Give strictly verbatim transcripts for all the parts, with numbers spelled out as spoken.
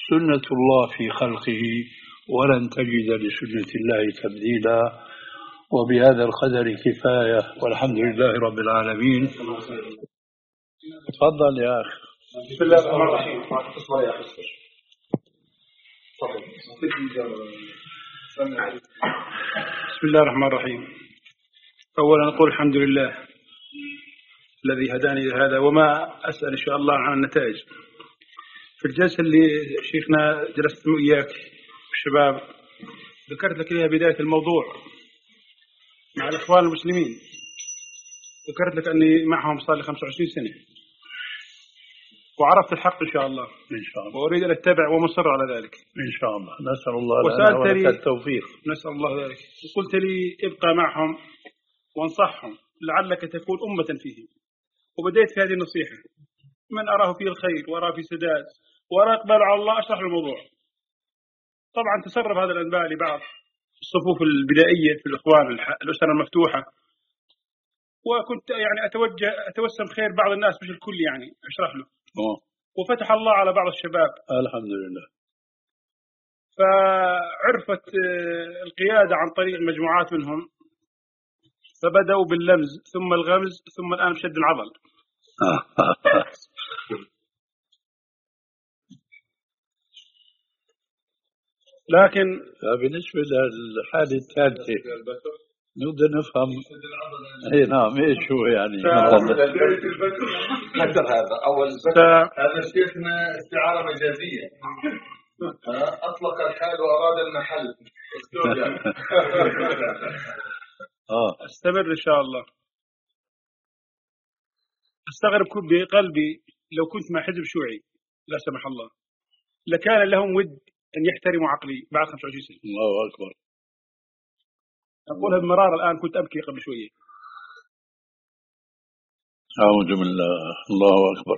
سنة الله في خلقه، ولن تجد لسنة الله تبديلا. وبهذا القدر كفاية، والحمد لله رب العالمين. تفضل يا أخي. بسم الله الرحمن الرحيم. بسم الله الرحمن الرحيم. أولا نقول الحمد لله الذي هداني لهذا، وما أسأل إن شاء الله عن النتائج. في الجلسة اللي شيخنا جلست وياك الشباب ذكرت لك إليها بداية الموضوع مع الإخوان المسلمين، ذكرت لك أني معهم صار لي خمسة وعشرين سنة وعرفت الحق إن شاء الله إن شاء الله، وأريد أن أتبع ومصر على ذلك إن شاء الله. نسأل الله لنا ولك التوفيق. نسأل الله ذلك. وقلت لي ابقى معهم وانصحهم لعلك تكون أمة فيهم، وبدأت في هذه النصيحة. من أراه فيه الخير وأراه في سداد وأراه إقبال على الله أشرح الموضوع. طبعا تسرب هذا الأنباء لبعض الصفوف البدائية في الإخوان الأسرة المفتوحة، وكنت يعني أتوجه أتوسم خير بعض الناس مش الكل، يعني أشرح له أوه. وفتح الله على بعض الشباب الحمد لله. فعرفت القيادة عن طريق مجموعات منهم، فبدأوا باللمز ثم الغمز ثم الآن بشد العضل. لكن بالنسبة للحالة الثالثة نقدر نفهم اي نعم ايش هو يعني مثل هذا اول هذا شيخنا استعارة مجازية، اطلق الحال واراد المحل. اه استمر ان شاء الله. استغرب بقلبي لو كنت مع حزب شيوعي لا سمح الله لكان لهم ود ان يحترموا عقلي بعد خمسة وعشرين سنة. الله اكبر. أقولها بمرار، الآن كنت أبكي قبل شوية. أعوذ بالله. الله أكبر.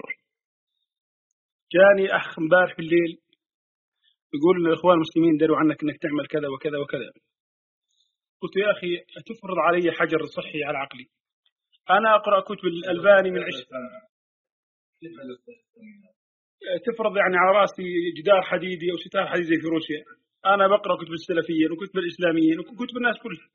جاني أخ امبارح بالليل يقول للإخوان المسلمين داروا عنك أنك تعمل كذا وكذا وكذا. قلت يا أخي تفرض علي حجر صحي على عقلي؟ أنا أقرأ كتب الألباني من عشق، تفرض يعني على رأسي جدار حديدي أو ستار حديدي زي في روسيا. أنا بقرأ كتب السلفيين وكتب الإسلاميين وكتب الناس كلها.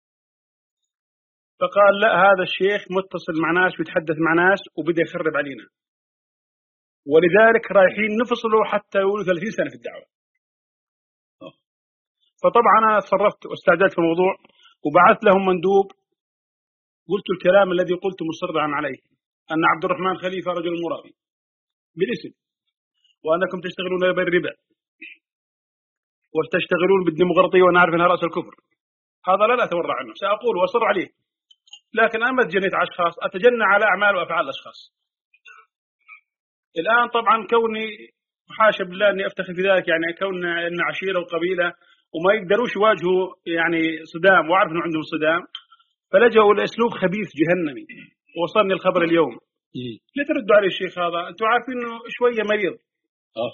فقال لا، هذا الشيخ متصل مع ناس ويتحدث مع ناس وبدأ يخرب علينا، ولذلك رايحين نفصله حتى يقولوا ثلاثين سنة في الدعوة. فطبعا أنا تصرفت واستعجلت في الموضوع وبعثت لهم مندوب، قلت الكلام الذي قلت مصرا عليه، أن عبد الرحمن خليفة رجل مرابي بالاسم، وأنكم تشتغلون بالربا وتشتغلون بالديمقراطية وأنا أعرف أنها رأس الكفر. هذا لا أتورع عنه، سأقول وأصر عليه، لكن أنا ما تجنيت على أشخاص، أتجنى على أعمال وأفعال الأشخاص. الآن طبعا كوني حاشا بالله أني أفتخر في ذلك، يعني كون أن عشيرة وقبيلة وما يقدروش يواجهوا يعني صدام، وأعرف أنه عندهم صدام، فلجأوا لأسلوب خبيث جهنمي. وصلني الخبر اليوم. لا تردوا عليه الشيخ هذا، أنتم عارفين أنه شوية مريض. أه.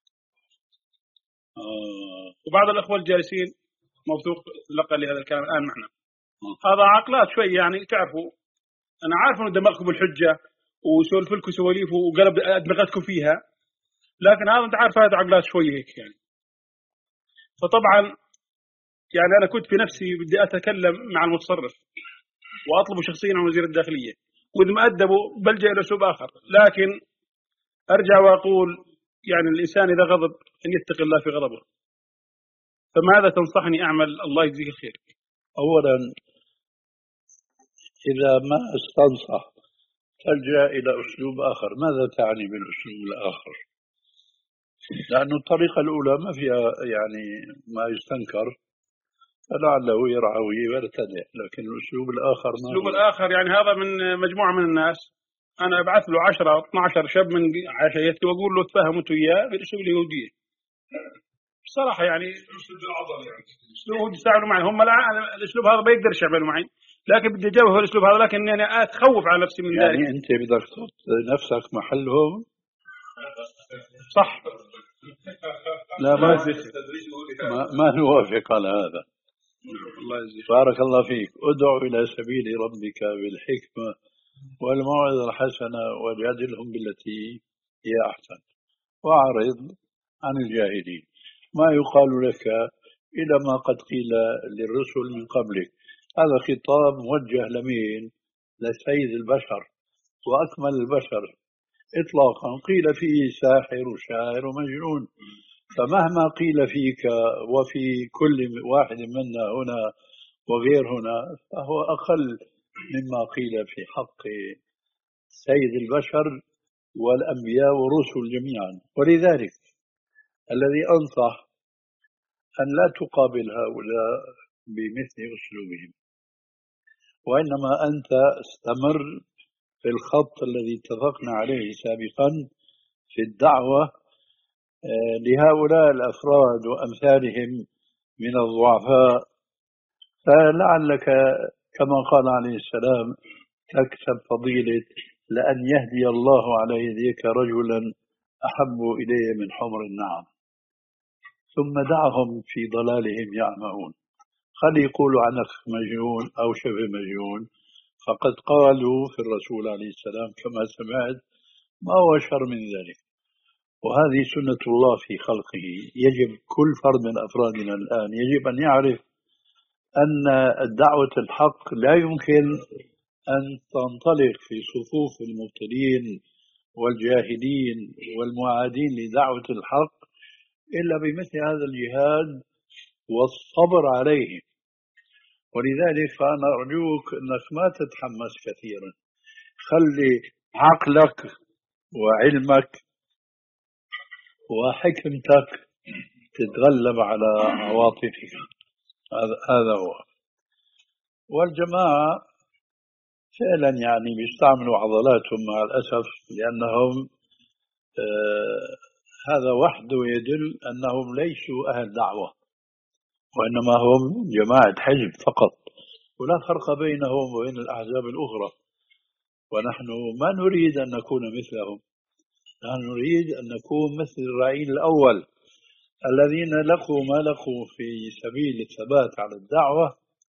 آه. وبعض الأخوة الجالسين موثوق لقى لي هذا الكلام الآن معنا. هذا عقلات شوي، يعني تعرفوا أنا عارف أنه دمغكم الحجة وسولف لكم سواليف وقلب أدمغتكم فيها، لكن هذا أنت عارف هذا عقلات شوي هيك يعني. فطبعا يعني أنا كنت في نفسي بدي أتكلم مع المتصرف وأطلب شخصيا عن وزير الداخلية، وإذا ما أدبوا بلجأ إلى أسلوب آخر، لكن أرجع وأقول يعني الإنسان إذا غضب أن يتقي الله في غضبه. فماذا تنصحني أعمل الله يجزيك الخير؟ أولا إذا ما استنصح تلجأ إلى أسلوب آخر. ماذا تعني بالأسلوب الآخر؟ لأن الطريقة الأولى ما فيها يعني ما يستنكر، فلعله يرعوي ويرتدع، لكن الأسلوب الآخر ما الأسلوب الآخر يعني هذا من مجموعة من الناس، أنا أبعث له عشرة اثنا عشر شاب من عشيرتي وأقول له تفهموا أنتوا إياه بالأسلوب اليهودية. بصراحة يعني أسلوب يستعملوا معي هم، الآن الأسلوب هذا ما يقدرش يعملوا معي، لكن بدي أجاوب هو الأسلوب هذا، لكن أنا أتخوف على نفسي من ذلك. يعني أنت بدك تحط نفسك محلهم. صح. لا ما ما, ما نوافق على هذا. الله يجزيك. بارك الله فيك. ادعو إلى سبيل ربك بالحكمة والموعظة الحسنة وجادلهم بالتي هي أحسن، وأعرض عن الجاهلين. ما يقال لك إلى ما قد قيل للرسل من قبلك. هذا خطاب موجه لمين؟ لسيد البشر وأكمل البشر إطلاقا. قيل فيه ساحر وشاعر ومجنون، فمهما قيل فيك وفي كل واحد منا هنا وغير هنا فهو أقل مما قيل في حق سيد البشر والأنبياء والرسل جميعا. ولذلك الذي أنصح أن لا تقابل هؤلاء بمثل أسلوبهم، وإنما أنت استمر في الخط الذي اتفقنا عليه سابقا في الدعوة لهؤلاء الأفراد وأمثالهم من الضعفاء، فلعلك كما قال عليه السلام تكسب فضيلة لأن يهدي الله على يديك رجلا أحب إلي من حمر النعم. ثم دعهم في ضلالهم يعمهون. خلي يقولوا عنك مجنون أو شبه مجنون، فقد قالوا في الرسول عليه السلام كما سمعت ما هو شر من ذلك. وهذه سنة الله في خلقه. يجب كل فرد من أفرادنا الآن يجب أن يعرف أن الدعوة الحق لا يمكن أن تنطلق في صفوف المبتلين والجاهلين والمعادين لدعوة الحق إلا بمثل هذا الجهاد والصبر عليه. ولذلك فأنا أرجوك أنك ما تتحمس كثيرا، خلي عقلك وعلمك وحكمتك تتغلب على عواطفك. هذا هو. والجماعة فعلا يعني بيستعملوا عضلاتهم مع الأسف، لأنهم آه هذا وحده يدل أنهم ليسوا أهل دعوة، وإنما هم جماعة حزب فقط، ولا فرق بينهم وبين الأحزاب الأخرى. ونحن ما نريد أن نكون مثلهم، نحن نريد أن نكون مثل الرعيل الأول الذين لقوا ما لقوا في سبيل الثبات على الدعوة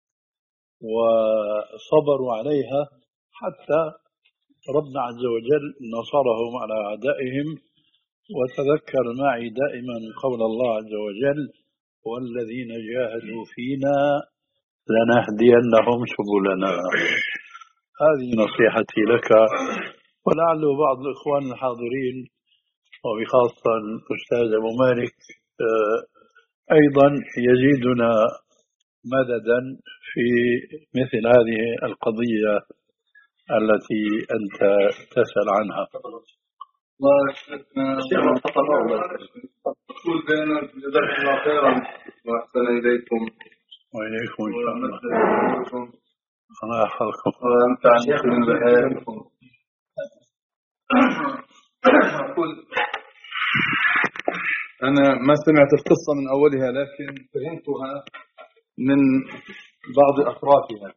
وصبروا عليها حتى ربنا عز وجل نصرهم على أعدائهم. وتذكر معي دائما قول الله عز وجل والذين جاهدوا فينا لنهدينهم سبلنا. هذه نصيحتي لك، ولعل بعض الإخوان الحاضرين وبخاصة الأستاذ أبو مالك أيضا يزيدنا مددا في مثل هذه القضية التي أنت تسأل عنها. أقول بيننا جزاكم الله خيرا وأحسن إليكم وإليكم إن شاء الله. الله يحفظكم وأمتع بكم بحياتكم. أقول أنا ما سمعت القصة من أولها لكن فهمتها من بعض أطرافها.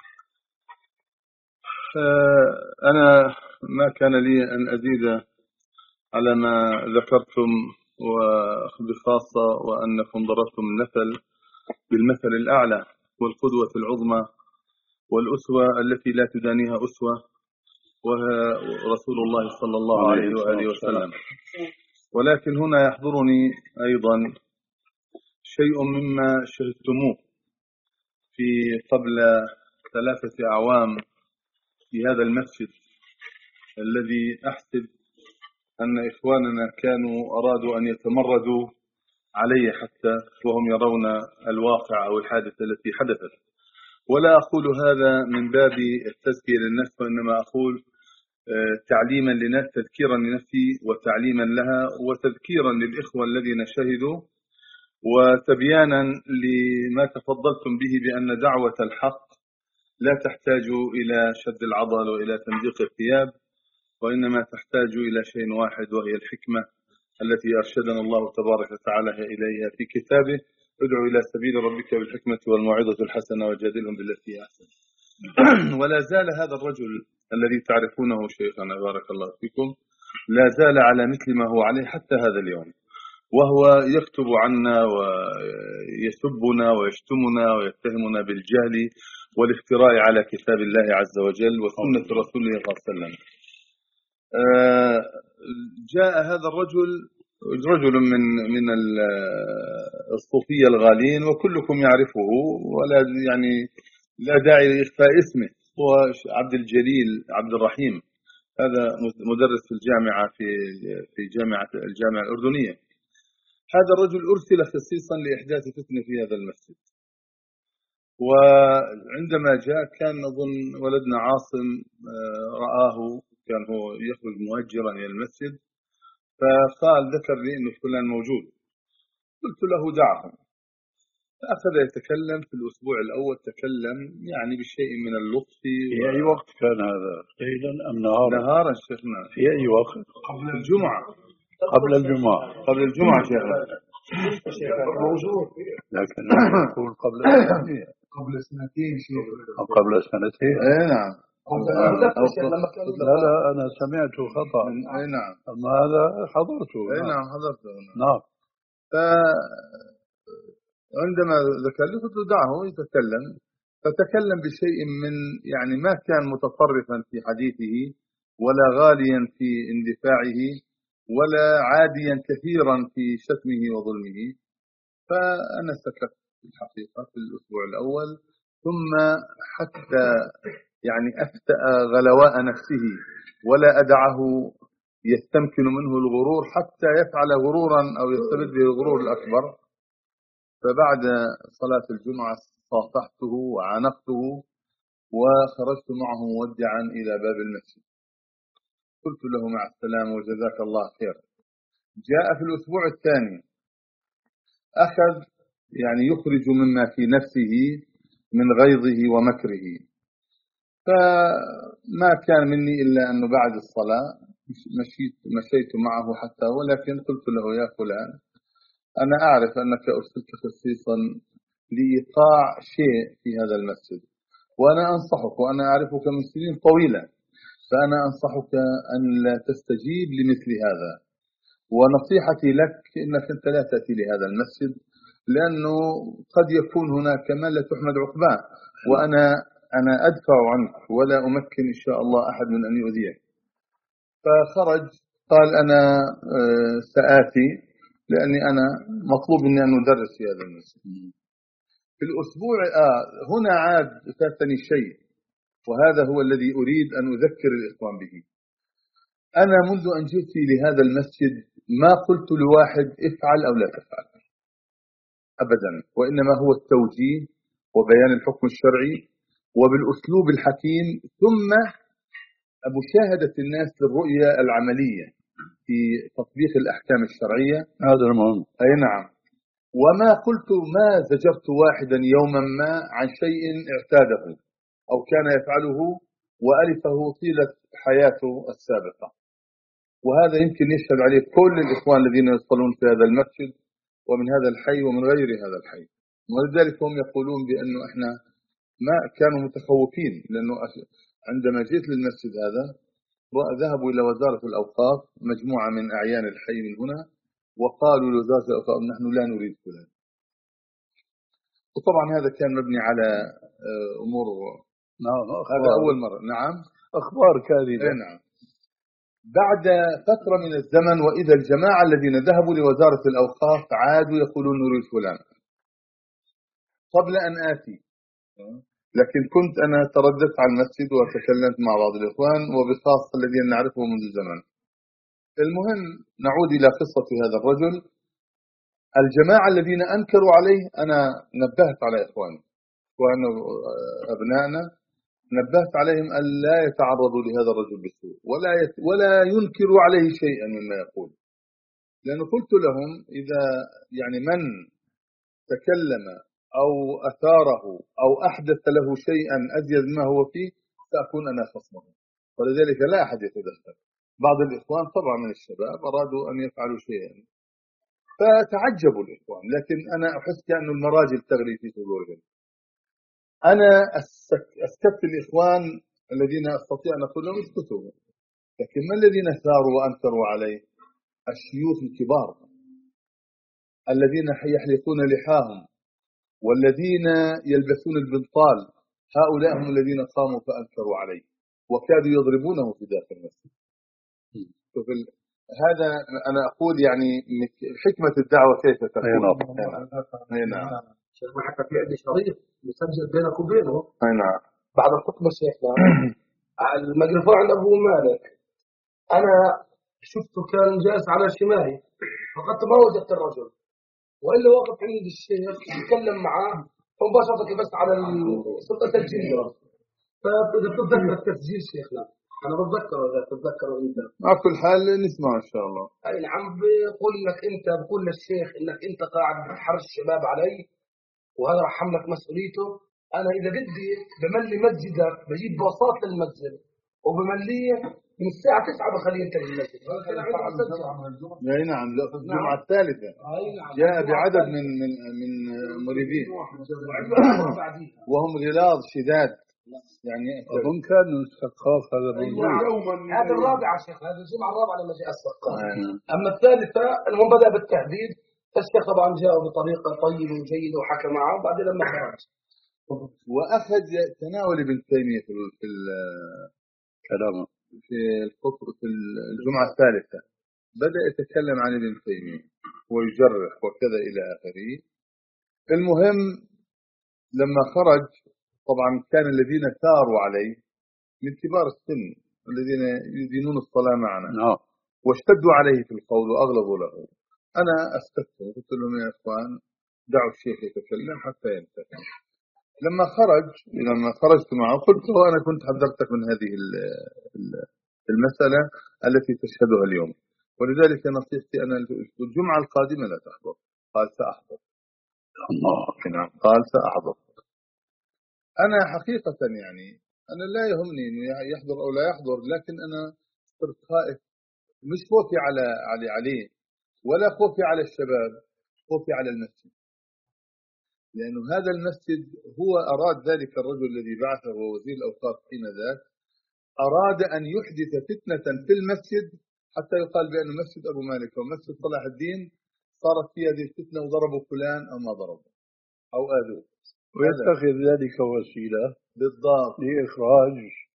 أنا ما كان لي أن أزيد على ما ذكرتم، وبخاصة وأنكم ضربتم المثل بالمثل الأعلى والقدوة العظمى والأسوة التي لا تدانيها أسوة، وهو رسول الله صلى الله عليه وآله وسلم. ولكن هنا يحضرني أيضا شيء مما شهدتموه في قبل ثلاثة أعوام في هذا المسجد الذي أحسب أن إخواننا كانوا أرادوا أن يتمردوا عليه حتى وهم يرون الواقع أو الحادثة التي حدثت. ولا أقول هذا من باب التزكية للنفس، وإنما أقول تعليما لنفس، تذكيرا لنفسي وتعليما لها وتذكيرا للإخوة الذين شهدوا، وتبيانا لما تفضلتم به بأن دعوة الحق لا تحتاج إلى شد العضل وإلى تمزيق الثياب، وإنما تحتاج إلى شيء واحد وهي الحكمة التي أرشدنا الله تبارك وتعالى إليها في كتابه: ادعو إلى سبيل ربك بالحكمة والموعظة الحسنة وجادلهم بالتي أحسن. ولا زال هذا الرجل الذي تعرفونه شيخنا بارك الله فيكم لا زال على مثل ما هو عليه حتى هذا اليوم، وهو يكتب عنا ويسبنا ويشتمنا ويتهمنا بالجهل والافتراء على كتاب الله عز وجل وسنة رسوله صلى الله عليه وسلم. جاء هذا الرجل رجل من من الصوفية الغالين وكلكم يعرفه، ولا يعني لا داعي لإخفاء اسمه. هو عبد الجليل عبد الرحيم، هذا مدرس في الجامعة في في جامعة الجامعة الأردنية. هذا الرجل أرسل خصيصا لإحداث فتنة في هذا المسجد، وعندما جاء كان أظن ولدنا عاصم رآه، كان هو يخرج مهجرا إلى المسجد، فقال ذكر لي أنه فلان موجود. قلت له دعه. فأخذ يتكلم في الأسبوع الأول، تكلم يعني بشيء من اللطف. في أي وقت كان هذا؟ ليلا أم نهارا؟ نهارا شيخنا. في أي وقت؟ قبل الجمعة. قبل الجمعة. قبل الجمعة شيخنا. موجود، لكن يقول قبل سنتين. قبل سنتين شيخ. أو قبل سنتين. اي نعم. لا لا أنا سمعته خطأ. اي نعم. أما هذا حضرته. اي نعم حضرته. نعم. فعندما ذكر لي قلت له دعه يتكلم، فتكلم بشيء من يعني ما كان متطرفا في حديثه ولا غاليا في اندفاعه ولا عاديا كثيرا في شتمه وظلمه. فأنا سكت في الحقيقة في الأسبوع الأول، ثم حتى يعني أفتأ غلواء نفسه ولا أدعه يستمكن منه الغرور حتى يفعل غرورا أو يستبد به الغرور الأكبر. فبعد صلاة الجمعة صافحته وعانقته وخرجت معه مودعا إلى باب المسجد. قلت له مع السلامة وجزاك الله خير. جاء في الأسبوع الثاني أخذ يعني يخرج مما في نفسه من غيظه ومكره، فما كان مني إلا أنه بعد الصلاة مشيت مشيت معه حتى، ولكن قلت له يا فلان أنا أعرف أنك أرسلت خصيصا لإيقاع شيء في هذا المسجد، وأنا أنصحك وأنا أعرفك من سنين طويلة، فأنا أنصحك أن لا تستجيب لمثل هذا، ونصيحتي لك أنك أنت لا تأتي لهذا المسجد لأنه قد يكون هناك ما لا تحمد عقباه، وأنا أنا أدفع عنك ولا أمكن إن شاء الله أحد من أن يؤذيك. فخرج قال أنا سآتي لأني أنا مطلوب مني أن أدرس في هذا المسجد. في الأسبوع آه هنا عاد فاتني شيء، وهذا هو الذي أريد أن أذكر الإخوان به. أنا منذ أن جئت لهذا المسجد ما قلت لواحد افعل أو لا تفعل أبدا، وإنما هو التوجيه وبيان الحكم الشرعي وبالأسلوب الحكيم، ثم مشاهدة الناس للرؤية العملية في تطبيق الأحكام الشرعية. هذا المهم. أي نعم. وما قلت ما زجرت واحدا يوما ما عن شيء اعتاده أو كان يفعله وألفه طيلة حياته السابقة، وهذا يمكن يشهد عليه كل الإخوان الذين يصلون في هذا المسجد ومن هذا الحي ومن غير هذا الحي. ولذلك هم يقولون بأنه إحنا ما كانوا متخوفين، لأنه عندما جئت للمسجد هذا ذهبوا إلى وزارة الأوقاف مجموعة من أعيان الحي من هنا وقالوا لوزارة الأوقاف نحن لا نريد فلان. وطبعا هذا كان مبني على أمور نعم. هذا أول مرة. نعم أخبار كاذبة. نعم. بعد فترة من الزمن وإذا الجماعة الذين ذهبوا لوزارة الأوقاف عادوا يقولون نريد فلان قبل أن آتي، لكن كنت أنا ترددت على المسجد وتكلمت مع بعض الإخوان وبخاصة الذين نعرفهم منذ زمن. المهم نعود إلى قصة هذا الرجل. الجماعة الذين أنكروا عليه أنا نبهت على إخواني وأنا أبنائنا، نبهت عليهم أن لا يتعرضوا لهذا الرجل بسوء ولا يت... ولا ينكروا عليه شيئا مما يقول، لأنه قلت لهم إذا يعني من تكلم أو أثاره أو أحدث له شيئا أزيد ما هو فيه سأكون أنا خصمه، ولذلك لا أحد يتدخل. بعض الإخوان طبعا من الشباب أرادوا أن يفعلوا شيئا فتعجبوا الإخوان، لكن أنا أحس كأن المراجل تغلي في صدورهم. أنا أسكت الإخوان الذين أستطيع أن أقول لهم اسكتوا، لكن ما الذين ثاروا وأنكروا عليه؟ الشيوخ الكبار الذين يحلقون لحاهم والذين يلبسون البنطال، هؤلاء هم الذين قاموا فأنكروا عليه وكادوا يضربونه في داخل المسجد. هذا أنا أقول يعني حكمة الدعوة كيف تكون. أي نعم. أي نعم. شيخ حتى في عندي شريط مسجل بينك وبينه. أي نعم. بعد الخطبة شيخنا الميكروفون عند أبو مالك أنا شفته كان جالس على شمالي فقدت ما وجدت الرجل وإلا وقف عند الشيخ يتكلم معاه فمباشرة بس على السلطة التسجيل. فإذا بتتذكر التسجيل شيخنا أنا بتذكره إذا بتتذكره أنت. على كل حال نسمع إن شاء الله. أي نعم. بقول لك أنت بقول للشيخ إنك أنت قاعد بتحرش الشباب علي وهذا راح حملك مسؤوليته. أنا إذا بدي بملي مسجدك بجيب باصات للمسجد وبمليه من الساعة تسعة بخليه ينتهي المسجد. أي نعم. لا في الجمعة الثالثة جاء بعدد من من من مريدين وهم غلاظ شداد يعني أظن كان السقاف هذا موجود. هذا الرابعة شيخ هذا الجمعة الرابعة لما جاء السقاف. أما الثالثة المهم بدأ بالتهديد. الشيخ طبعا جاء بطريقة طيبة وجيدة وحكى معه وبعدين لما خرج وأخذ تناول ابن تيمية في كلامه في الخطبة في الجمعة الثالثة بدأ يتكلم عن ابن تيمية ويجرح وكذا إلى آخره. المهم لما خرج طبعا كان الذين ثاروا عليه من كبار السن الذين يدينون الصلاة معنا نعم. واشتدوا عليه في القول وأغلظوا له. أنا أسكتهم قلت لهم يا إخوان دعوا الشيخ يتكلم حتى ينتهي. لما خرج لما خرجت معه قلت له أنا كنت حذرتك من هذه المسألة التي تشهدها اليوم ولذلك نصيحتي أنا الجمعة القادمة لا تحضر. قال سأحضر. الله. نعم قال سأحضر. أنا حقيقة يعني أنا لا يهمني إنه يحضر أو لا يحضر لكن أنا صرت خائف مش خوفي على علي عليه ولا خوفي على الشباب خوفي على المسجد لأنه هذا المسجد هو أراد ذلك الرجل الذي بعثه وزير الأوقاف حين ذاك أراد أن يحدث فتنة في المسجد حتى يقال بأن مسجد أبو مالك ومسجد صلاح الدين صارت في هذه الفتنة وضربوا فلان أو ما ضربوا أو آذوه ويتخذ ذلك وسيلة بالضبط لإخراج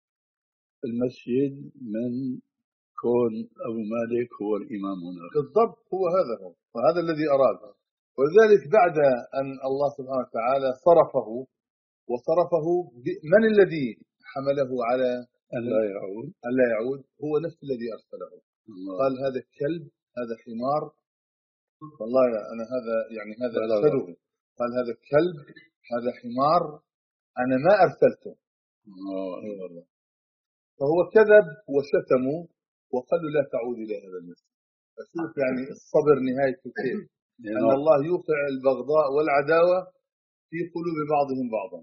المسجد من كون أبو مالك هو الإمام هناك. بالضبط هو هذا هو وهذا الذي أراد. ولذلك بعد أن الله سبحانه وتعالى صرفه وصرفه من الذي حمله على أن لا يعود أن لا يعود هو نفس الذي أرسله. الله. قال هذا الكلب هذا حمار والله أنا هذا يعني هذا أرسله. قال هذا الكلب هذا حمار أنا ما أرسلته. الله. فهو كذب وشتمه وقالوا لا تعود إلى هذا المسجد. أشوف يعني الصبر نهايته كيف أن الله يوقع البغضاء والعداوة في قلوب بعضهم بعضا.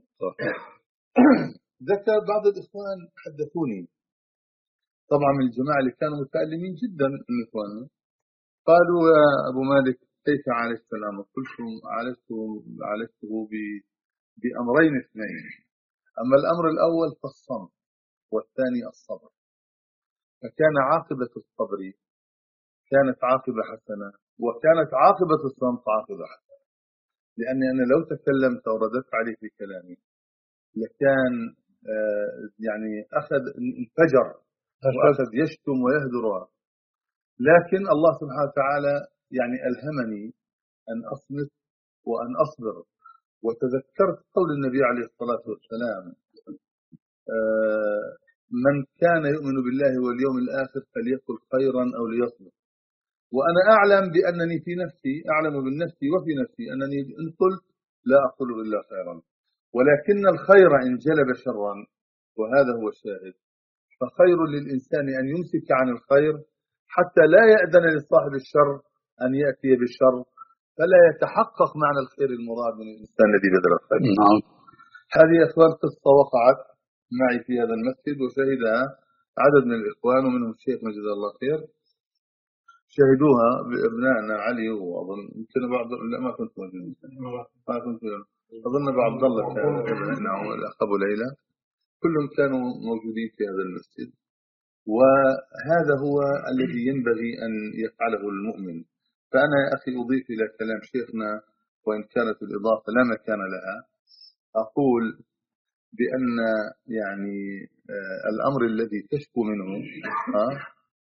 ذكر بعض الإخوان حدثوني طبعا من الجماعة اللي كانوا متألمين جدا من الإخوان قالوا يا أبو مالك كيف عالجت الأمر؟ قلت عالجته عالجته بأمرين اثنين. أما الأمر الأول فالصمت والثاني الصبر. فكان عاقبة الصبر كانت عاقبة حسنة وكانت عاقبة الصمت عاقبة حسنة لأني أنا لو تكلمت ورددت عليه في كلامي لكان آه يعني أخذ انفجر وأخذ يشتم ويهدرها. لكن الله سبحانه وتعالى يعني ألهمني أن أصمت وأن أصبر. وتذكرت قول النبي عليه الصلاة والسلام آه من كان يؤمن بالله واليوم الآخر فليقل خيرا أو ليصمت. وأنا أعلم بأنني في نفسي أعلم بالنفس وفي نفسي أنني إن قلت لا أقول إلا خيرا ولكن الخير إن جلب شرا وهذا هو الشاهد فخير للإنسان أن يمسك عن الخير حتى لا يأذن لصاحب الشر أن يأتي بالشر فلا يتحقق معنى الخير المراد من الإنسان الذي بذل الخير. نعم. هذه أخبار قصة وقعت معي في هذا المسجد وشهدها عدد من الإخوان ومنهم الشيخ مجد الله خير شهدوها بابنائنا علي واظن يمكن بعض لا ما كنت موجود ما كنت اظن ابو عبد الله كان ابنائنا والاخ ابو ليلى كلهم كانوا موجودين في هذا المسجد. وهذا هو الذي ينبغي ان يفعله المؤمن. فانا يا اخي اضيف الى كلام شيخنا وان كانت الاضافه لا مكان لها اقول بان يعني الامر الذي تشكو منه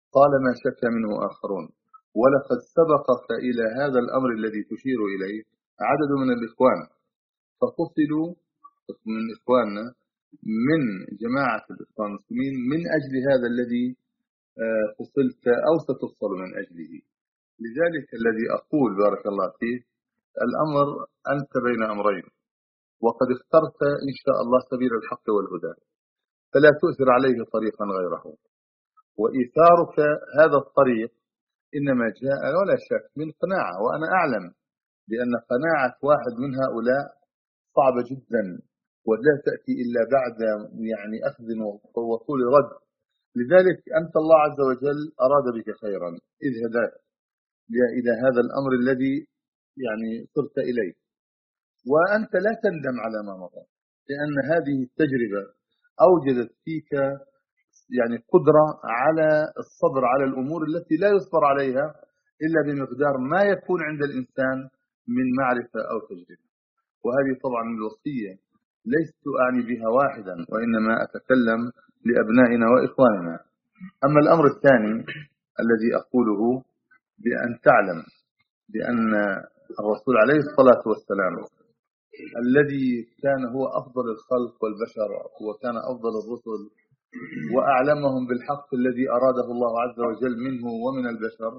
قال ما شك منه آخرون. ولقد سبقك إلى هذا الأمر الذي تشير إليه عدد من الإخوان، ففصلوا من إخواننا من جماعة الإخوان المسلمين من أجل هذا الذي فصلت أو ستفصل من أجله. لذلك الذي أقول بارك الله فيه، الأمر أنت بين أمرين، وقد اخترت إن شاء الله سبيل الحق والهدى، فلا تؤثر عليه طريقا غيره. وإيثارك هذا الطريق إنما جاء ولا شك من قناعة، وأنا أعلم بأن قناعة واحد من هؤلاء صعبة جدا ولا تأتي إلا بعد يعني أخذ وطول رد. لذلك أنت الله عز وجل أراد بك خيرا إذ هداك إلى هذا الأمر الذي يعني صرت إليه، وأنت لا تندم على ما مضى، لأن هذه التجربة أوجدت فيك يعني قدرة على الصبر على الأمور التي لا يصبر عليها إلا بمقدار ما يكون عند الإنسان من معرفة أو تجربة. وهذه طبعا الوصية ليست أعني بها واحدا، وإنما أتكلم لأبنائنا وإخواننا. أما الأمر الثاني الذي أقوله بأن تعلم بأن الرسول عليه الصلاة والسلام الذي كان هو أفضل الخلق والبشر وكان أفضل الرسل وأعلمهم بالحق الذي أراده الله عز وجل منه ومن البشر،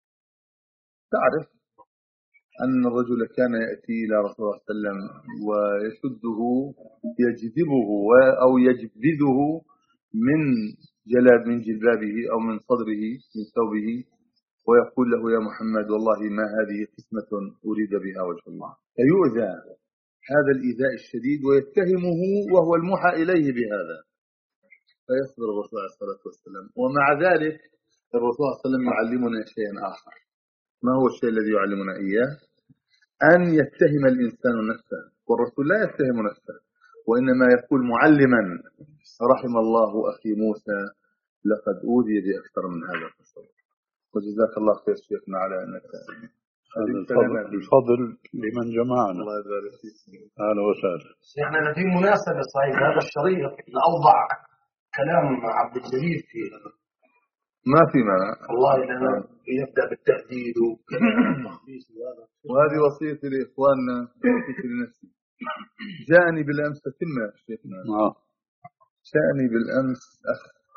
تعرف أن الرجل كان يأتي إلى رسول الله صلى الله عليه وسلم ويشده يجذبه أو يجبذه من جلاب من جلبابه أو من صدره من ثوبه ويقول له يا محمد والله ما هذه قسمة أريد بها وجه الله، فيؤذى هذا الإيذاء الشديد ويتهمه وهو الموحى إليه بهذا، فيصبر الرسول عليه الصلاة والسلام. ومع ذلك الرسول صلى الله عليه وسلم يعلمنا شيئا آخر. ما هو الشيء الذي يعلمنا إياه؟ أن يتهم الإنسان نفسه، والرسول لا يتهم نفسه وإنما يقول معلما رحم الله أخي موسى لقد أوذي بأكثر من هذا التصور. وجزاك الله خير شيخنا على أنك الفضل لمن جمعنا. الله يبارك فيك. أهلا وسهلا. شيخنا أنا في مناسبة صحيح هذا الشريط لأوضع كلام عبد الجليل فيه. ما في مانع والله لأنه يبدأ بالتهديد والتخبيث وهذا. وهذه وصيتي لإخواننا وصيتي لنفسي. جاءني بالأمس كلمة شيخنا آه. جاءني بالأمس أخ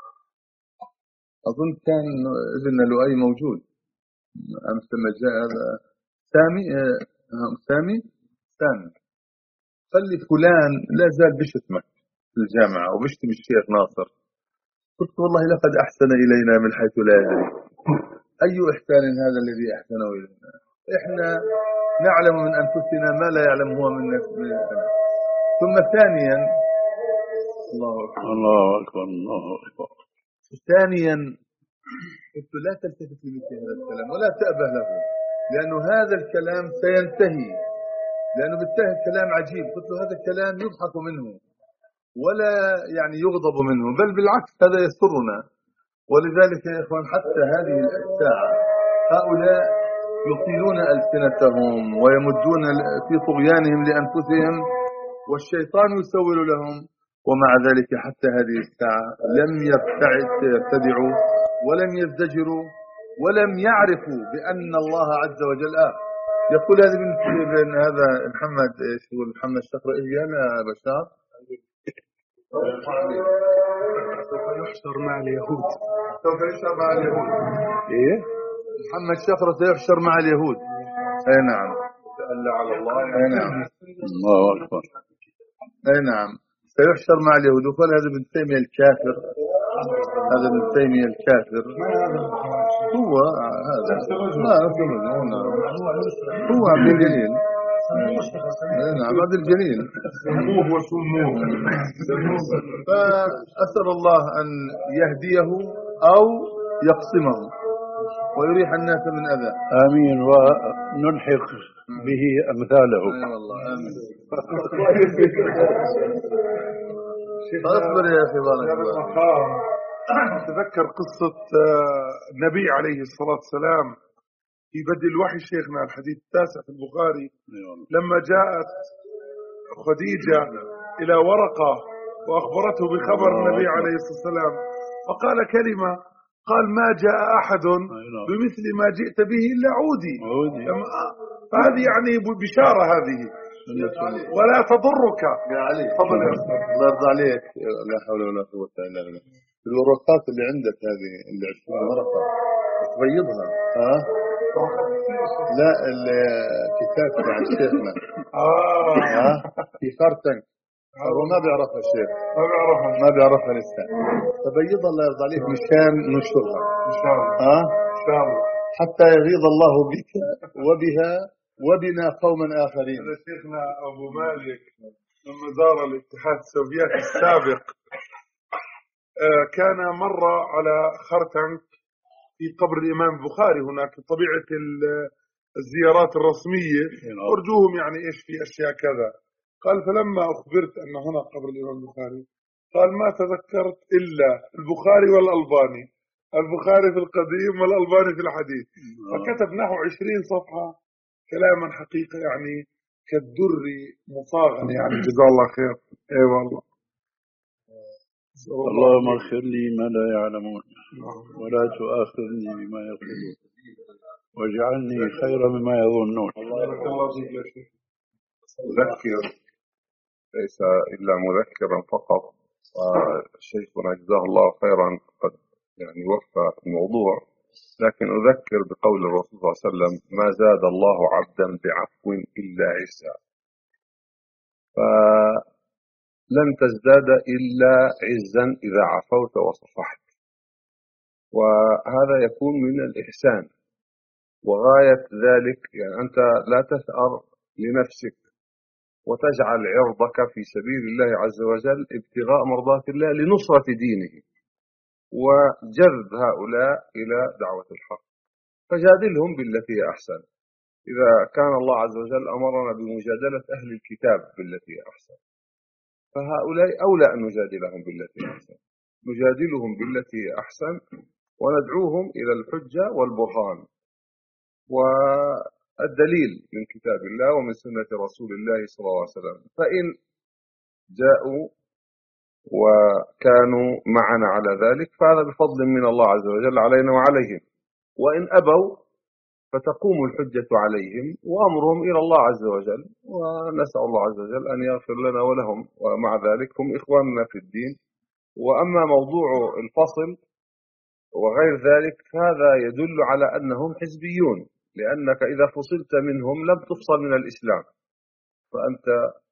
أظن كان ابن لؤي موجود أمس لما جاء هذا سامي آه سامي سامي قال لي فلان لا زال بشتمك في الجامعة وبشتم الشيخ ناصر. قلت والله لقد أحسن إلينا من حيث لا يدري. أي إحسان هذا الذي أحسنه إلينا؟ إحنا نعلم من أنفسنا ما لا يعلم هو من نفسنا. ثم ثانيا الله أكبر الله أكبر الله أكبر ثانيا قلت لا تلتفت لمثل هذا الكلام ولا تأبه له، لأنه هذا الكلام سينتهي، لأنه بالتالي كلام عجيب. قلت له هذا الكلام يضحك منه ولا يعني يغضب منه، بل بالعكس هذا يسرنا. ولذلك يا إخوان حتى هذه الساعة هؤلاء يطيلون ألسنتهم ويمدون في طغيانهم لأنفسهم والشيطان يسول لهم، ومع ذلك حتى هذه الساعة لم يبتدعوا ولم يزدجروا ولم يعرفوا بأن الله عز وجل آه. يقول هذا من هذا محمد ايش هو محمد شقرة ايش قال يا بشار؟ سوف يحشر مع اليهود. سوف يحشر مع اليهود. إيه؟ محمد شقرة سيحشر مع اليهود. اي نعم. تألى على الله. اي نعم. الله أكبر. اي نعم. سيحشر مع اليهود. وقال هذا ابن تيمية الكافر. هذا ابن تيمية الكافر. هو هذا. ما أفهمه. هو عبد الجليل. نعم عبد الجليل. سموه وسموه. فأسأل الله أن يهديه أو يقسمه ويريح الناس من أذى. آمين. ونلحق به أمثاله. أي والله آمين. أصبر يا أخي بارك الله. تذكر قصة النبي عليه الصلاة والسلام في بدء الوحي شيخنا الحديث التاسع في البخاري لما جاءت خديجة إلى ورقة وأخبرته بخبر النبي عليه الصلاة والسلام فقال كلمة قال ما جاء أحد بمثل ما جئت به إلا عودي. فهذه يعني بشارة هذه ولا تضرك يا علي. تفضل يا أستاذ. الله يرضى عليك. لا حول ولا قوة إلا بالله. الورقات اللي عندك هذه اللي عشرين ورقة تبيضها. ها لا الكتاب تاع شيخنا اه ها في خرطنك هو ما بيعرفها الشيخ ما بيعرفها ما بيعرفها لسه. تبيضها الله يرضى عليك مشان نشرها ان شاء الله. ها ان شاء الله حتى يغيظ الله بك وبها وبنا قوما آخرين. هذا شيخنا أبو مالك لما زار الاتحاد السوفيتي السابق كان مر على خرطنك في قبر الإمام البخاري. هناك طبيعة الزيارات الرسمية أرجوهم يعني إيش في أشياء كذا. قال فلما أخبرت أن هنا قبر الإمام البخاري قال ما تذكرت إلا البخاري والألباني، البخاري في القديم والألباني في الحديث. فكتب نحو عشرين صفحة كلاما حقيقة يعني كالدر مصاغا يعني جزاه الله خير. اي والله. اللهم اغفر لي ما لا يعلمون ولا تؤاخذني بما يقولون واجعلني خيرا مما يظنون. أذكر ليس إلا مذكرا فقط. شيخنا جزاه الله خيرا قد يعني وفى الموضوع، لكن أذكر بقول الرسول صلى الله عليه وسلم ما زاد الله عبدا بعفو إلا عزا. فلن تزداد إلا عزا إذا عفوت وصفحت، وهذا يكون من الإحسان. وغاية ذلك يعني أنت لا تثأر لنفسك وتجعل عرضك في سبيل الله عز وجل ابتغاء مرضات الله لنصرة دينه وجذب هؤلاء إلى دعوة الحق. فجادلهم بالتي هي أحسن. إذا كان الله عز وجل أمرنا بمجادلة أهل الكتاب بالتي هي أحسن، فهؤلاء أولى أن نجادلهم بالتي هي أحسن. نجادلهم بالتي هي أحسن وندعوهم إلى الحجة والبرهان والدليل من كتاب الله ومن سنة رسول الله صلى الله عليه وسلم. فإن جاءوا وكانوا معنا على ذلك فهذا بفضل من الله عز وجل علينا وعليهم، وإن أبوا فتقوم الحجة عليهم وأمرهم إلى الله عز وجل، ونسأل الله عز وجل أن يغفر لنا ولهم، ومع ذلك هم إخواننا في الدين. وأما موضوع الفصل وغير ذلك فهذا يدل على أنهم حزبيون، لأنك إذا فصلت منهم لم تفصل من الإسلام، فأنت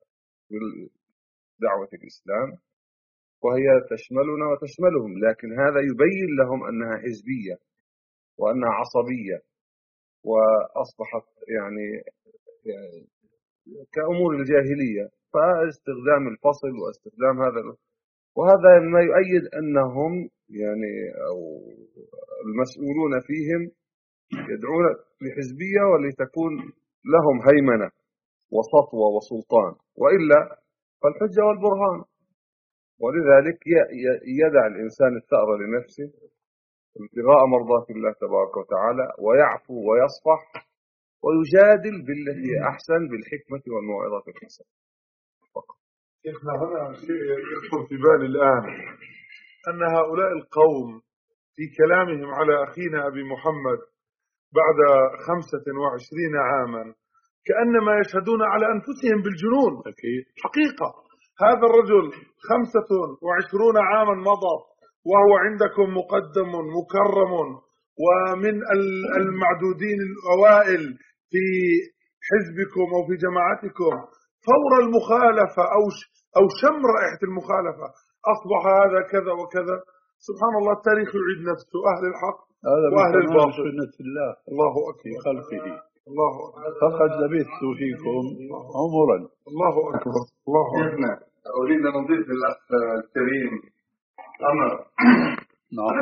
بدعوة الإسلام وهي تشملنا وتشملهم، لكن هذا يبين لهم أنها حزبية وأنها عصبية وأصبحت يعني, يعني كأمور الجاهلية. فاستخدام الفصل واستخدام هذا، وهذا ما يؤيد أنهم يعني أو المسؤولون فيهم يدعون لحزبية ولتكون لهم هيمنة وسطوة وسلطان، وإلا فالحجة والبرهان. ولذلك يدع الإنسان الثأر لنفسه ابتغاء مرضات الله تبارك وتعالى ويعفو ويصفح ويجادل بالتي أحسن بالحكمة والموعظة الحسنة فقط. شيخنا هنا شيء يخطر في بالي الآن أن هؤلاء القوم في كلامهم على أخينا أبي محمد بعد خمسة وعشرين عاما كأنما يشهدون على أنفسهم بالجنون. أكيد. حقيقة هذا الرجل خمسة وعشرون عاما مضى وهو عندكم مقدم مكرم ومن المعدودين الأوائل في حزبكم أو في جماعتكم. فور المخالفة أو أو شم رائحة المخالفة أصبح هذا كذا وكذا. سبحان الله التاريخ يعيد نفسه. أهل الحق وأهل الباطل. سنة الله. الله أكبر. في خلقه. الله أكبر. فقد لبثت فيكم عمرا. الله أكبر. الله أكبر. أريد أن أضيف للأخ الكريم أمر. نعم.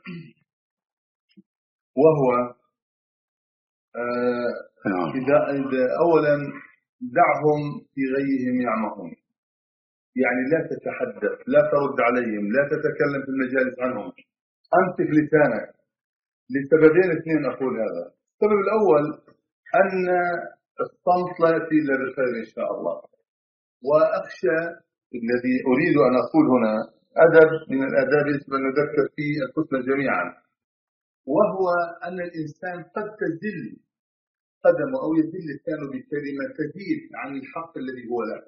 وهو آه إذا أولا دعهم في غيهم يعمهون، يعني لا تتحدث، لا ترد عليهم، لا تتكلم في المجالس عنهم، أمسك لسانك لسببين اثنين أقول هذا. السبب الأول أن الصمت لا يأتي إلا بالخير إن شاء الله. وأخشى الذي أريد أن أقول هنا أدب من الآداب يجب أن نذكر فيه أنفسنا جميعا، وهو أن الإنسان قد تزل قدمه أو يزل لسانه بكلمة تزيد عن الحق الذي هو له.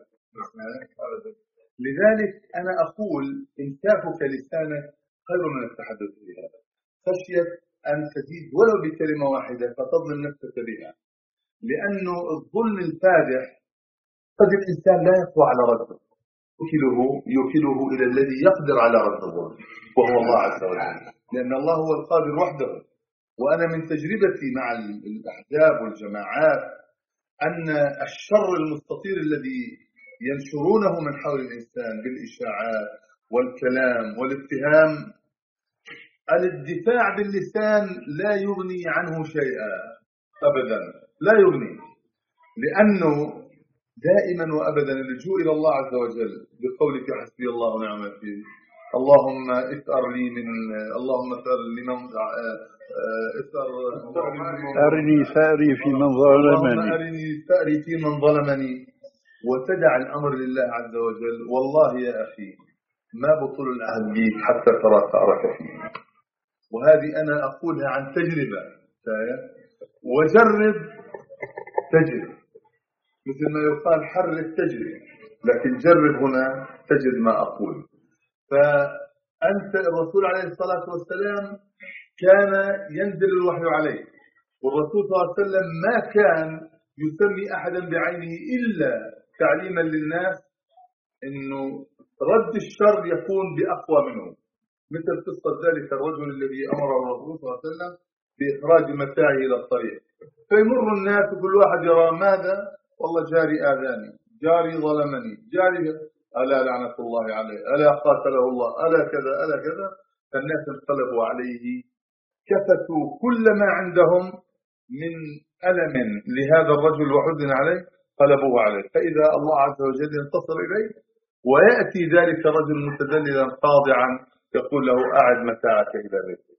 لذلك أنا أقول إمساكك لسانك خير من التحدث بها، خشية أن تزيد ولو بكلمة واحدة فتظلم نفسك بها، لأنه الظلم الفادح قد الإنسان لا يقوى على رده، يوكله يوكله إلى الذي يقدر على رد الظلم وهو الله عز وجل، لأن الله هو القادر وحده. وأنا من تجربتي مع الأحزاب والجماعات أن الشر المستطير الذي ينشرونه من حول الإنسان بالإشاعات والكلام والاتهام، الدفاع باللسان لا يغني عنه شيئا أبدا، لا يغني، لأنه دائما وأبدا اللجوء إلى الله عز وجل بقولك حسبي الله ونعم الوكيل، اللهم اثأر لي من اللهم اثأر لمن اثأر أرني ثأري في من ظلمني، أرني ثأري في من ظلمني، وتدع الأمر لله عز وجل. والله يا أخي ما بطل العهد بيك حتى ترى ثأرك فيه، وهذه أنا أقولها عن تجربة، وجرب تجرب، مثل ما يقال حرك تجرب، لكن جرب هنا تجد ما أقول. فأنت الرسول عليه الصلاة والسلام كان ينزل الوحي عليه، والرسول صلى الله عليه وسلم ما كان يسمي أحدا بعينه إلا تعليما للناس إنه رد الشر يكون بأقوى منه، مثل قصة ذلك الرجل الذي أمره الرسول صلى الله عليه وسلم بإخراج متاعه إلى الطريق، فيمر الناس وكل واحد يرى ماذا، والله جاري آذاني، جاري ظلمني، جاري، ألا لعنة الله عليه، ألا قاتله الله، ألا كذا ألا كذا. فالناس انقلبوا عليه، كفتوا كل ما عندهم من ألم لهذا الرجل وحزن عليه قلبوه عليه، فإذا الله عز وجل ينتصر إليه ويأتي ذلك الرجل متذللا خاضعا يقول له أعد متاعك إلى بيتك.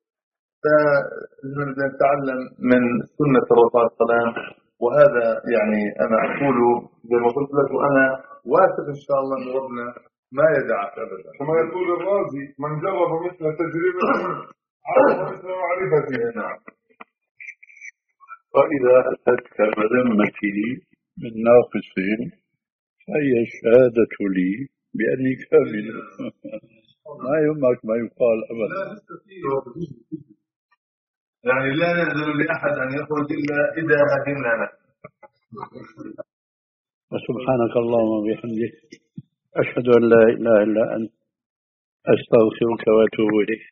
فنتعلم من سنة الرسول صلى الله عليه وسلم، وهذا يعني أنا أقول زي ما قلت لك، وأنا واثق إن شاء الله أن ربنا ما يدعك أبدا. كما يقول الرازي من جرب مثل تجربة عرف مثل معرفته. نعم. وإذا أتتك مذمتي من ناقصين فهي الشهادة لي بأني كامل. ما يهمك ما يقال أبدا، يعني لا نأذن لأحد أن يخرج إلا إذا هدمنا له. وسبحانك اللهم وبحمدك أشهد أن لا إله إلا أنت أستغفرك وأتوب إليك.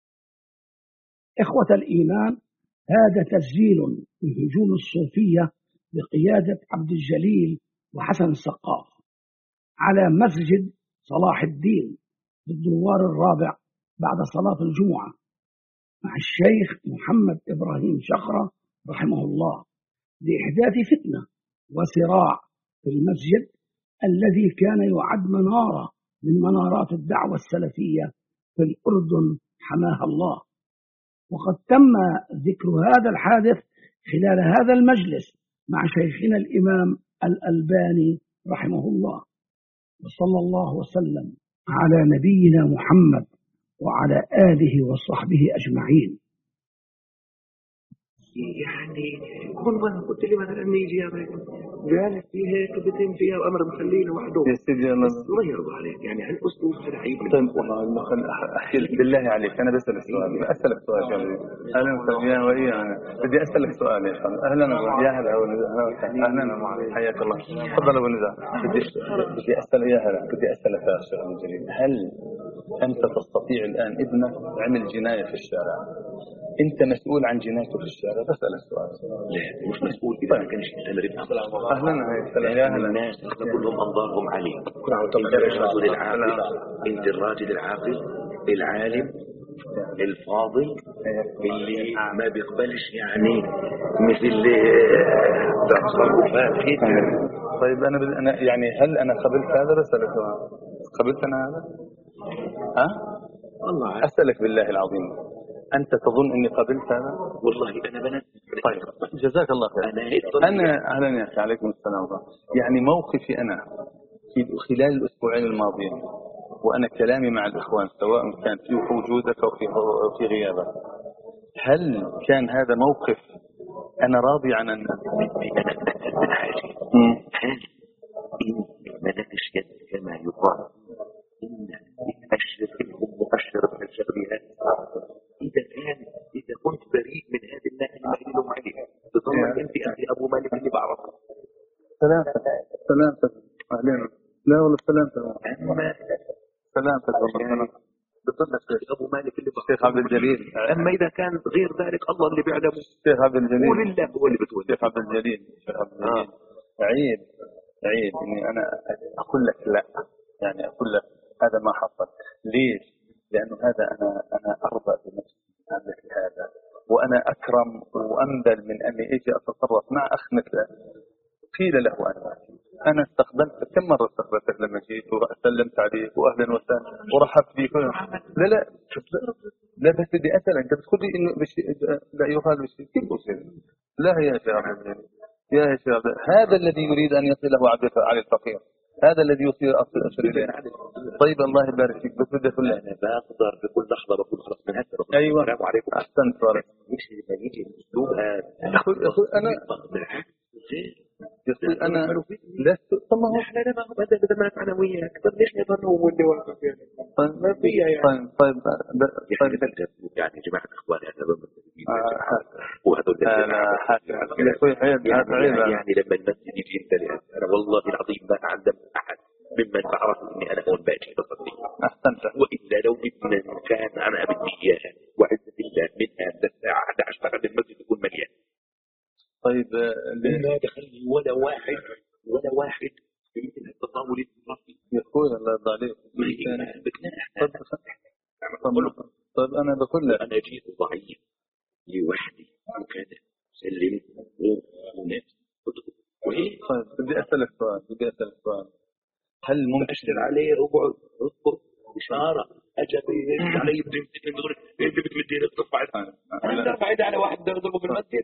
إخوة الإيمان، هذا تسجيل من هجوم الصوفية بقيادة عبد الجليل وحسن السقاف على مسجد صلاح الدين بالدوار الرابع بعد صلاة الجمعة مع الشيخ محمد إبراهيم شخرة رحمه الله لإحداث فتنة وصراع في المسجد الذي كان يعد منارة من منارات الدعوة السلفية في الأردن حماها الله. وقد تم ذكر هذا الحادث خلال هذا المجلس مع شيخنا الإمام الألباني رحمه الله. وصلى الله وسلم على نبينا محمد وعلى آله وصحبه أجمعين. يعني والله قلت لي مثلا يجي قال في هيك بتم فيها وامر مخلينا وحده يا سيدي الله يرضى عليك، يعني هل اسلوب هذا عيب؟ طيب اخي بالله عليك انا بسالك سؤال، اسالك سؤال يا شباب. اهلا وسهلا وايانا، بدي اسالك سؤال يا شباب. اهلا يا هلا اهلا حياك الله، تفضل ابو نزار. بدي بدي اسال يا هلا بدي اسالك يا شيخ الجليل، هل انت تستطيع الان ابنك عمل جنايه في الشارع، انت مسؤول عن جنايته في الشارع؟ بسالك سؤال. لا مش مسؤول اذا ما كانش يستمر ابنك. اهلا يا هلا. الناس كلهم انظارهم عليه. انت الرجل العاقل، انت الراجل العاقل العالم الفاضل اللي ما بيقبلش يعني مثل تصرفات كده. طيب انا بد... انا يعني هل انا قبلت هذا؟ بسالك سؤال، قبلت انا هذا؟ ها؟ والله اسالك بالله العظيم، أنت تظن أني قبلت هذا؟ والله أنا بنات. طيب جزاك الله خير. أنا, أنا أهلا يا أخي، عليكم السلام. يعني موقفي أنا في خلال الأسبوعين الماضيين وأنا كلامي مع الإخوان سواء كان في وجودك أو في في غيابك، هل كان هذا موقف أنا راضي عن أن من حاجة هل إن المناقش كما يقال إن مؤشر مؤشر مؤشر بها إذا كان إذا كنت بريء من هذه الناحية ما يلوم عليها تظن أنت أخي أبو مالك اللي بعرفه سلامتك سلامتك أهلين لا والله سلامتك أما سلامتك والله بظن أبو مالك اللي الشيخ عبد الجليل. أما إذا كان غير ذلك الله اللي بيعلمه الشيخ عبد الجليل ولله هو اللي بتقول الشيخ عبد الجليل الشيخ عبد الجليل عيب عيب إني أنا أقول لك لا يعني أقول لك هذا ما حصل. ليش؟ لأنه هذا أنا أنا أرضى بنفسي عن مثل هذا وأنا أكرم وأنبل من أني أجي أتصرف مع أخ مثله. قيل له أنا أنا استقبلت كم مرة استقبلتك لما جيت وسلمت عليك وأهلا وسهلا ورحبت بك. لا لا لا بس بدي أسأل أنت بتقول لي إنه بشي لا يقال بشي كيف بصير؟ لا يا شيخ يا شيخ هذا الذي يريد أن يصله عبد على الفقير هذا الذي يصير أصل أشر إليه. طيب الله يبارك فيك بس بدي أقول لك أنا بقدر بكل لحظة بقول خلاص من هسه أيوة السلام عليكم أحسنت صارت مش لما يجي الأسلوب هذا أخوي أخوي أنا يقول أنا لست طب ما هو احنا لما هو بدل بدل ما نفعل وياك طب ليش نظن هو اللي واقف يعني ما فيها يعني طيب طيب طيب يعني يا جماعة إخواني هذا وهذول أنا حاسس يعني لما المسجد يجي انت أنا والله العظيم ما أعلم أحد ممن بعرف إني أنا هون باجي بصدق أحسنت وإلا لو بدنا كان أنا أبدي إياها وعزة الله من هذا الساعة أحد عشر بعد المسجد يكون مليان. طيب ما دخلني ولا واحد ولا واحد في مثل التطاول الدراسي يا اخوي الله يرضى عليك. طيب انا بقول لك انا جيت ضعيف لوحدي وكذا سلمت ونفس طيب بدي اسالك سؤال بدي اسالك سؤال هل ممكن اشتر عليه اقعد اذكر اشاره اجى يرد علي بتمسك المدرج انت بتمديني ترفع انا ارفع ايدي على واحد يضربه في المسجد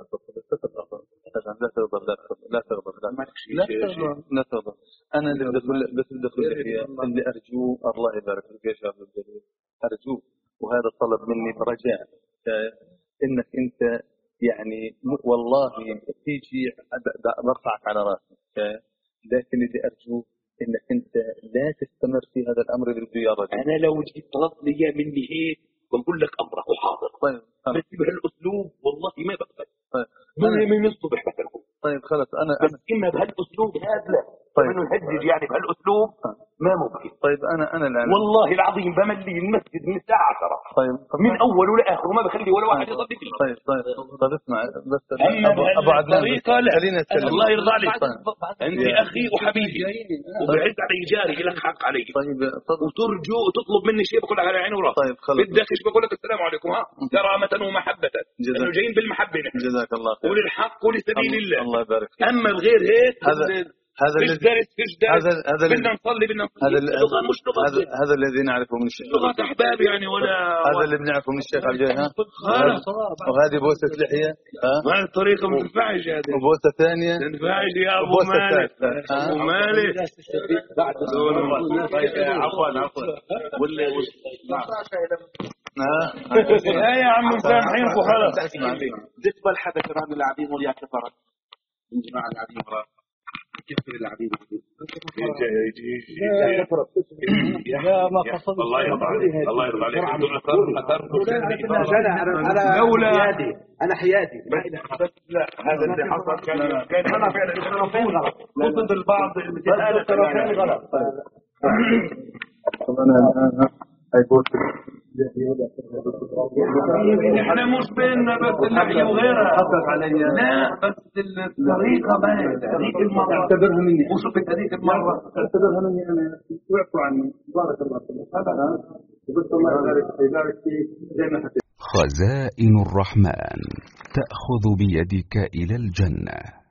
لا تغضب لا تغضب لا تغضب لا تغضب لا تغضب انا اللي بدي اقول بس بدي اقول لك اللي ارجوه الله يبارك فيك يا شباب الجليل ارجوه وهذا طلب مني برجاء انك انت يعني والله تيجي برفعك على راسك لكن اللي ارجوه انك انت لا تستمر في هذا الامر اللي بده يا رجل. انا لو جيت طلبت لي مني هيك بقول لك امرك وحاضر. طيب بس بهالاسلوب والله ما بقبل. طيب من من الصبح مثلا. طيب خلص انا بس اما بهالاسلوب هذا لا طيب انه يحجج يعني بهالاسلوب ما ممكن. طيب انا انا الان والله العظيم بملي المسجد من الساعه عشرة طيب من اوله لاخره ما بخلي ولا واحد يصلي فيه. طيب طيب طيب اسمع بس ابو ابو عدنان خلينا نتكلم الله يرضى عليك انت اخي وحبيبي وبعز علي جاري لك حق علي. طيب وترجو وتطلب مني شيء بقول لك على عيني وراسي. طيب خلص بدك ايش بقول لك السلام عليكم ها كرامه ومحبه انه جايين بالمحبه جزاك الله خير وللحق ولسبيل الله. الله يبارك فيك. اما الغير هيك هذا هذا الذي درس فيش درس هذا بدنا نصلي بدنا هذا اللغه مش لغه هذا هذا الذي نعرفه من الشيخ لغه احباب يعني ولا هذا اللي بنعرفه من الشيخ عبد الجليل. خلاص وهذه بوسه لحيه ها ما الطريقه ما تنفعش هذه وبوسه ثانيه تنفعش يا ابو مالك ابو مالك بعد عفوا عفوا ولا لا يا عم مسامحينكم خلاص بالنسبه لحدث رامي اللاعبين ويا كفرت من جماعه اللاعبين كيف اللاعبين لا ما قصدت الله يرضى عليك الله يرضى عليك انا لولا حيادي انا حيادي لا هذا اللي حصل كان كان انا فعلا الطرفين غلط قصد البعض الطرفين غلط انا هيبوت احنا مش بيننا بس اللحية وغيرها حصل علي لا بس الطريقة ما هذيك المرة اعتبرها مني وشوف هذيك المرة اعتبرها مني انا واعفوا عني بارك الله فيك هذا وقلت الله يبارك يبارك فيك زي ما حكيت. خزائن الرحمن تأخذ بيدك إلى الجنة.